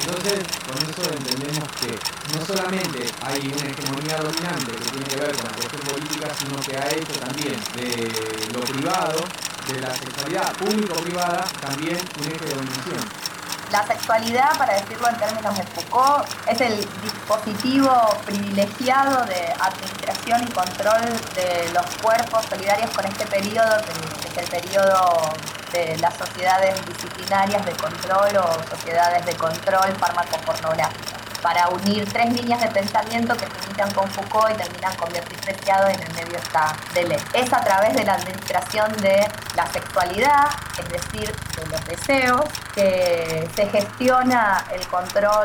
Entonces, con eso entendemos que no solamente hay una hegemonía dominante que tiene que ver con la cuestión política, sino que ha hecho también de lo privado, de la sexualidad público-privada, también un eje de dominación. La sexualidad, para decirlo en términos de Foucault, es el dispositivo privilegiado de administración y control de los cuerpos solidarios con este periodo, que es el periodo de las sociedades disciplinarias de control o sociedades de control fármaco-pornográfico, para unir tres líneas de pensamiento que se inician con Foucault y terminan con Beatriz Preciado, y en el medio está Deleuze. Es a través de la administración de la sexualidad, es decir, de los deseos, que se gestiona el control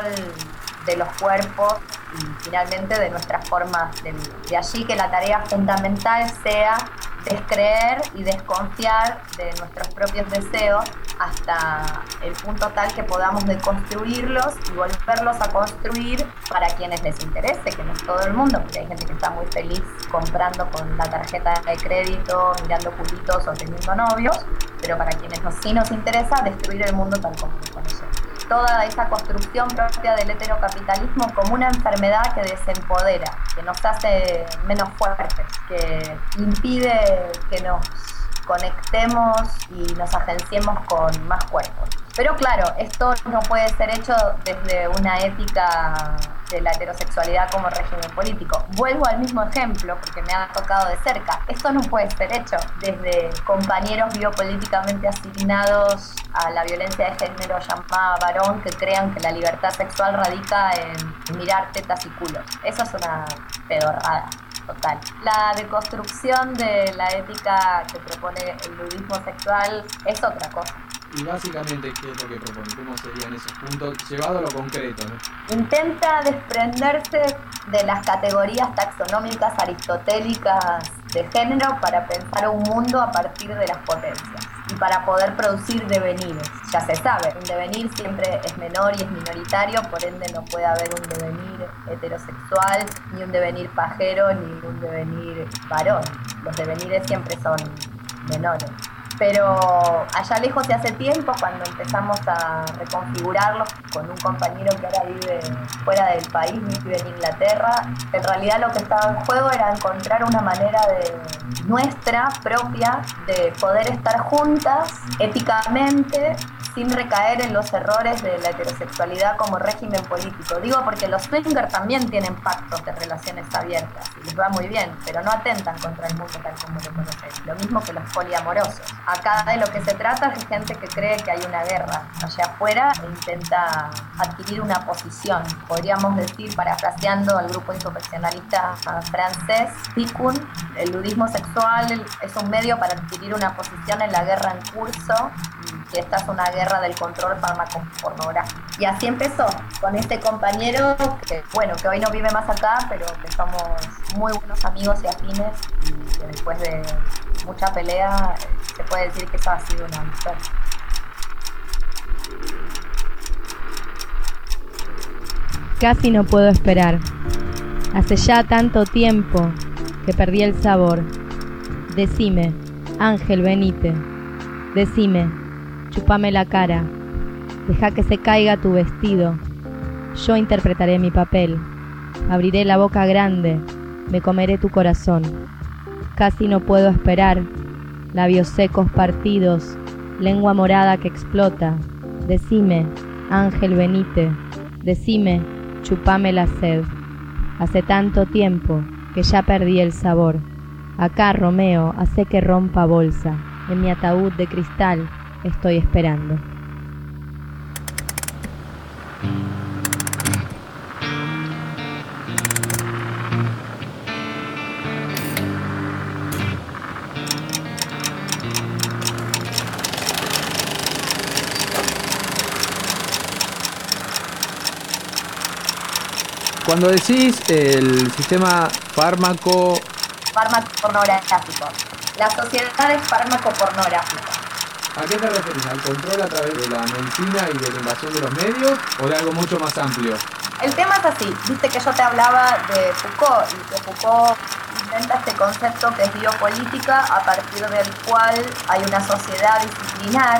de los cuerpos y finalmente de nuestras formas de vida. De allí que la tarea fundamental sea descreer y desconfiar de nuestros propios deseos hasta el punto tal que podamos deconstruirlos y volverlos a construir para quienes les interese, que no es todo el mundo, porque hay gente que está muy feliz comprando con la tarjeta de crédito, mirando culitos o teniendo novios, pero para quienes sí nos interesa destruir el mundo tal como lo conocemos. Toda esa construcción propia del heterocapitalismo como una enfermedad que desempodera, que nos hace menos fuertes, que impide que nos conectemos y nos agenciemos con más cuerpos. Pero claro, esto no puede ser hecho desde una ética de la heterosexualidad como régimen político. Vuelvo al mismo ejemplo porque me ha tocado de cerca. Esto no puede ser hecho desde compañeros biopolíticamente asignados a la violencia de género llamada varón, que crean que la libertad sexual radica en mirar tetas y culos. Eso es una pedorrada total. La deconstrucción de la ética que propone el ludismo sexual es otra cosa. Y básicamente, ¿qué es lo que propone? ¿Cómo serían esos puntos? Llevado a lo concreto, ¿no? Intenta desprenderse de las categorías taxonómicas aristotélicas de género para pensar un mundo a partir de las potencias y para poder producir devenires. Ya se sabe, un devenir siempre es menor y es minoritario, por ende no puede haber un devenir heterosexual, ni un devenir pajero, ni un devenir varón. Los devenires siempre son menores. Pero allá lejos de hace tiempo, cuando empezamos a reconfigurarlos con un compañero que ahora vive fuera del país, vive en Inglaterra, en realidad lo que estaba en juego era encontrar una manera de nuestra propia de poder estar juntas éticamente, sin recaer en los errores de la heterosexualidad como régimen político. Digo porque los swingers también tienen pactos de relaciones abiertas y les va muy bien, pero no atentan contra el mundo tal como lo conocemos. Lo mismo que los poliamorosos. Acá de lo que se trata es de gente que cree que hay una guerra allá afuera e intenta adquirir una posición. Podríamos decir, parafraseando al grupo insurreccionalista francés, Tikkun, el ludismo sexual es un medio para adquirir una posición en la guerra en curso, que esta es una guerra del control fármaco-pornográfico. Y así empezó, con este compañero que, bueno, que hoy no vive más acá, pero que somos muy buenos amigos y afines, y que después de mucha pelea se puede decir que eso ha sido una victoria. Casi no puedo esperar. Hace ya tanto tiempo que perdí el sabor. Decime, Ángel Benítez, decime, chupame la cara, deja que se caiga tu vestido. Yo interpretaré mi papel, abriré la boca grande, me comeré tu corazón. Casi no puedo esperar, labios secos partidos, lengua morada que explota. Decime, Ángel Benítez, decime, chupame la sed. Hace tanto tiempo que ya perdí el sabor. Acá, Romeo, hace que rompa bolsa. En mi ataúd de cristal estoy esperando. Cuando decís el sistema fármaco pornográfico. La sociedad es fármaco-pornográfica. ¿A qué te referís? ¿Al control a través de la medicina y de la invasión de los medios o de algo mucho más amplio? El tema es así, viste que yo te hablaba de Foucault y que Foucault inventa este concepto que es biopolítica, a partir del cual hay una sociedad disciplinar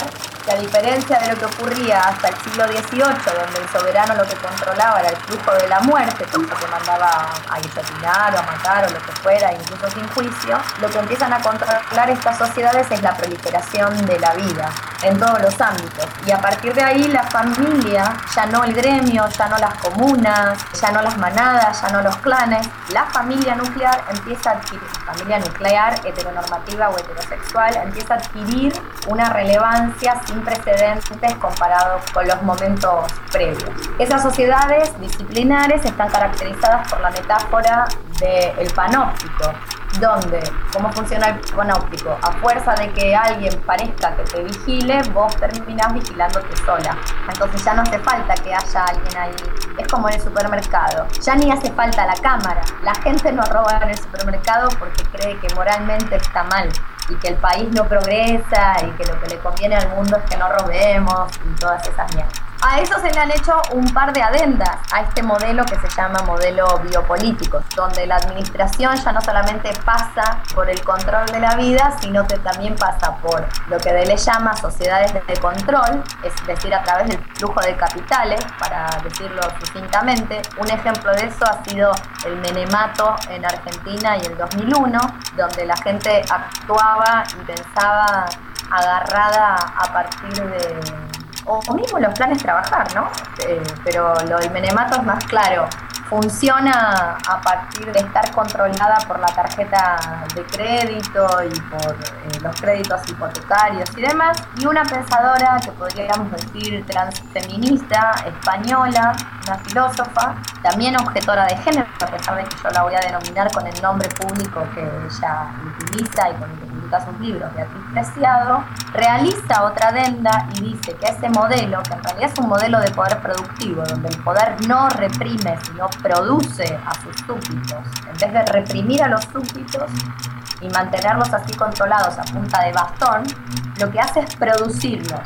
que a diferencia de lo que ocurría hasta el siglo XVIII, donde el soberano lo que controlaba era el flujo de la muerte, por eso que mandaba a guillotinar o a matar o lo que fuera, incluso sin juicio, lo que empiezan a controlar estas sociedades es la proliferación de la vida en todos los ámbitos. Y a partir de ahí la familia, ya no el gremio, ya no las comunas, ya no las manadas, ya no los clanes, la familia nuclear empieza a adquirir, familia nuclear, heteronormativa o heterosexual, empieza a adquirir una relevancia sin precedentes comparado con los momentos previos. Esas sociedades disciplinares están caracterizadas por la metáfora del panóptico, donde, ¿cómo funciona el panóptico? A fuerza de que alguien parezca que te vigile, vos terminás vigilándote sola. Entonces ya no hace falta que haya alguien ahí. Es como en el supermercado. Ya ni hace falta la cámara. La gente no roba en el supermercado porque cree que moralmente está mal y que el país no progresa y que lo que le conviene al mundo es que no robemos y todas esas mierdas. A eso se le han hecho un par de adendas a este modelo que se llama modelo biopolítico, donde la administración ya no solamente pasa por el control de la vida, sino que también pasa por lo que Deleuze llama sociedades de control, es decir, a través del flujo de capitales, para decirlo sucintamente. Un ejemplo de eso ha sido el menemato en Argentina y el 2001, donde la gente actuaba y pensaba agarrada a partir de... o mismo los planes trabajar, ¿no? Pero lo del menemato es más claro. Funciona a partir de estar controlada por la tarjeta de crédito y por los créditos hipotecarios y demás. Y una pensadora que podríamos decir transfeminista, española, una filósofa, también objetora de género, a pesar de que yo la voy a denominar con el nombre público que ella utiliza y con el que publica sus libros, Beatriz Preciado, realiza otra adenda y dice que ese modelo, que en realidad es un modelo de poder productivo, donde el poder no reprime, sino produce a sus súbditos, en vez de reprimir a los súbditos y mantenerlos así controlados a punta de bastón, lo que hace es producir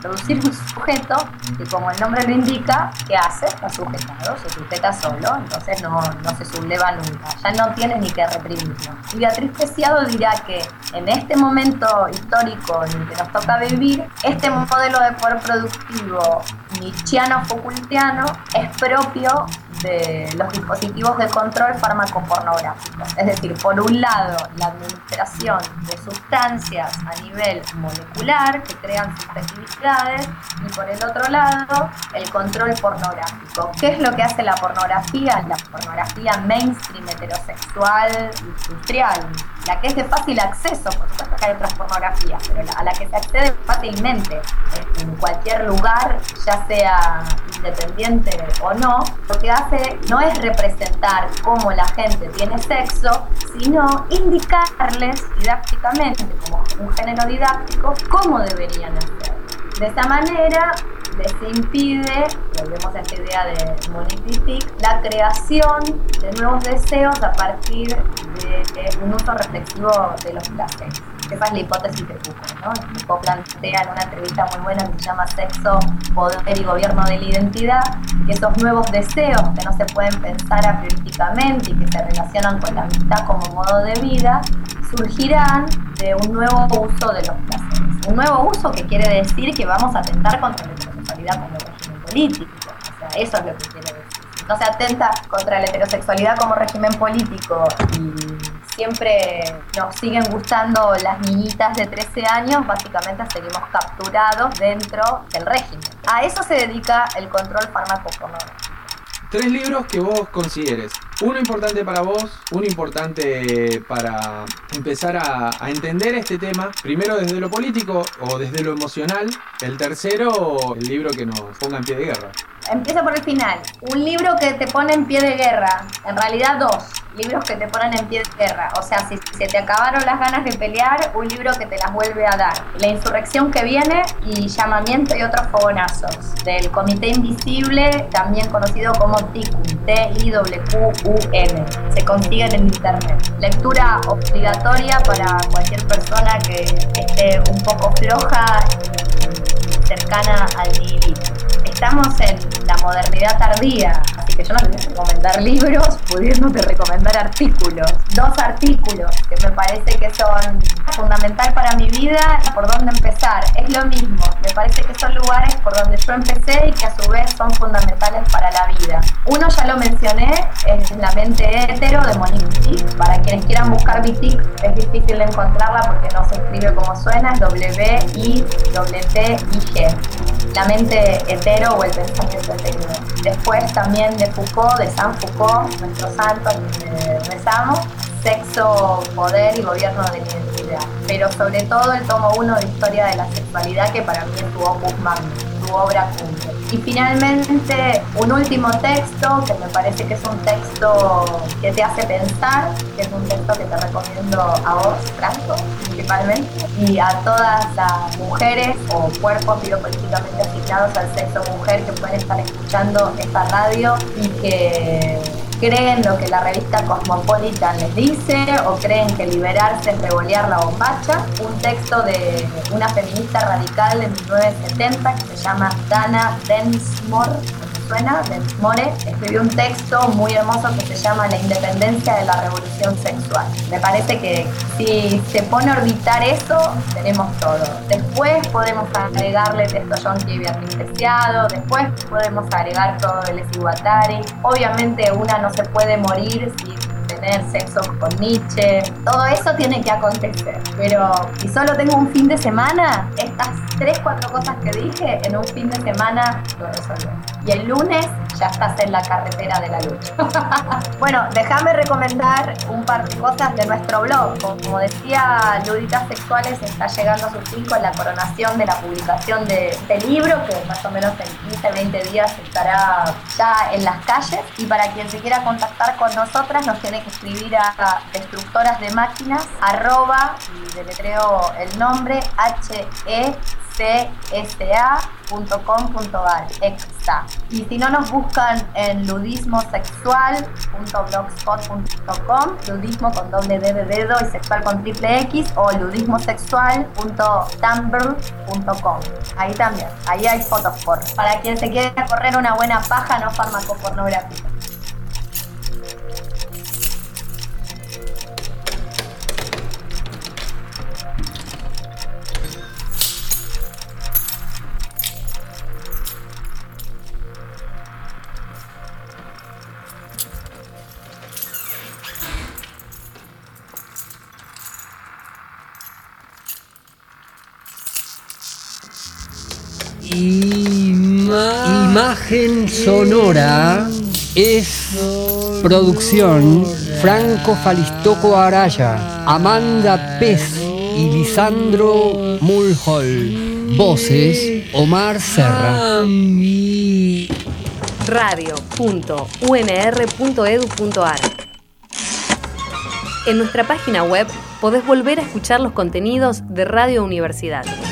un sujeto que, como el nombre lo indica, ¿qué hace? Está sujetado, se sujeta solo, entonces no se subleva nunca, ya no tiene ni que reprimirlo. Y Beatriz Preciado dirá que en este momento histórico en el que nos toca vivir, este modelo de poder productivo nietzscheano-Foucaultiano es propio de los dispositivos de control farmacopornográficos. Es decir, por un lado, la administración de sustancias a nivel molecular que crean susceptibilidades y por el otro lado, el control pornográfico. ¿Qué es lo que hace la pornografía? La pornografía mainstream, heterosexual, industrial, la que es de fácil acceso, por supuesto que hay otras pornografías, pero a la que se accede fácilmente en cualquier lugar, ya sea independiente o no, lo que hace no es representar cómo la gente tiene sexo, sino indicarles didácticamente, como un género didáctico, cómo deberían hacer. De esa manera se impide, volvemos a esta idea de Monique, la creación de nuevos deseos a partir de un uso reflexivo de los placeres. Esa es la hipótesis de Foucault, ¿no? Foucault plantea en una entrevista muy buena que se llama Sexo, Poder y Gobierno de la Identidad, que esos nuevos deseos que no se pueden pensar apriorísticamente y que se relacionan con la amistad como modo de vida, surgirán de un nuevo uso de los placeres. Un nuevo uso que quiere decir que vamos a atentar contra la heterosexualidad como régimen político. O sea, eso es lo que quiere decir. No se atenta contra la heterosexualidad como régimen político y siempre nos siguen gustando las niñitas de 13 años, básicamente seguimos capturados dentro del régimen. A eso se dedica el control farmacopornográfico. 3 libros que vos consideres. Uno importante para vos, uno importante para empezar a entender este tema. Primero desde lo político o desde lo emocional. El tercero, el libro que nos ponga en pie de guerra. Empieza por el final. Un libro que te pone en pie de guerra. En realidad 2 libros que te ponen en pie de guerra. O sea, si se te acabaron las ganas de pelear, un libro que te las vuelve a dar. La insurrección que viene y Llamamiento y otros fogonazos. Del Comité Invisible, también conocido como TICUN. T-I-W-Q-U-N. Se consiguen en internet. Lectura obligatoria para cualquier persona que esté un poco floja y cercana al nihilismo. Estamos en la modernidad tardía, así que que yo no te voy a recomendar libros, pudiéndote recomendar artículos. 2 artículos que me parece que son fundamental para mi vida y por dónde empezar. Es lo mismo, me parece que son lugares por donde yo empecé y que a su vez son fundamentales para la vida. Uno ya lo mencioné, es La mente hétero de Monique Wittig. Para quienes quieran buscar Wittig, es difícil de encontrarla porque no se escribe como suena, es W-I-T-I-G. La mente hetero o el pensamiento hetero. Después también de Foucault, de San Foucault, nuestro santo, que rezamos, Sexo, Poder y Gobierno de la Identidad. Pero sobre todo el tomo 1 de Historia de la Sexualidad, que para mí es tu opus magnum, tu obra cumbre. Y finalmente, un último texto, que me parece que es un texto que te hace pensar, que es un texto que te recomiendo a vos, Franco, principalmente, y a todas las mujeres o cuerpos biopolíticamente asignados al sexo mujer que pueden estar escuchando esta radio y que creen lo que la revista Cosmopolitan les dice o creen que liberarse es revolear la bombacha. Un texto de una feminista radical de 1970 que se llama Dana Densmore, Densmore, escribió un texto muy hermoso que se llama La independencia de la revolución sexual. Me parece que si se pone a orbitar eso, tenemos todo. Después podemos agregarle texto yonki y Beatriz Preciado, después podemos agregar todo de Lizzie Guattari. Obviamente una no se puede morir sin tener sexo con Nietzsche. Todo eso tiene que acontecer. Pero si solo tengo un fin de semana, estas 3-4 cosas que dije, en un fin de semana lo resolvemos. Y el lunes ya estás en la carretera de la lucha. Bueno, déjame recomendar un par de cosas de nuestro blog. Como decía, Luditas Sexuales está llegando a su fin con la coronación de la publicación de este libro, que más o menos en 15-20 días estará ya en las calles. Y para quien se quiera contactar con nosotras, nos tiene que escribir a destructorasdemáquinas, y deletreo el nombre, HECSA.com.ar, EXA. Y si no, nos buscan en ludismosexual.blogspot.com, ludismo con doble D de dedo y sexual con triple X, o ludismosexual.tumblr.com. Ahí también, ahí hay fotos para quien se quiera correr una buena paja no farmacopornográfica. Imagen sonora es producción Franco Falistoco Araya, Amanda Pez y Lisandro Mulhall. Voces Omar Serra. Radio.unr.edu.ar. En nuestra página web podés volver a escuchar los contenidos de Radio Universidad.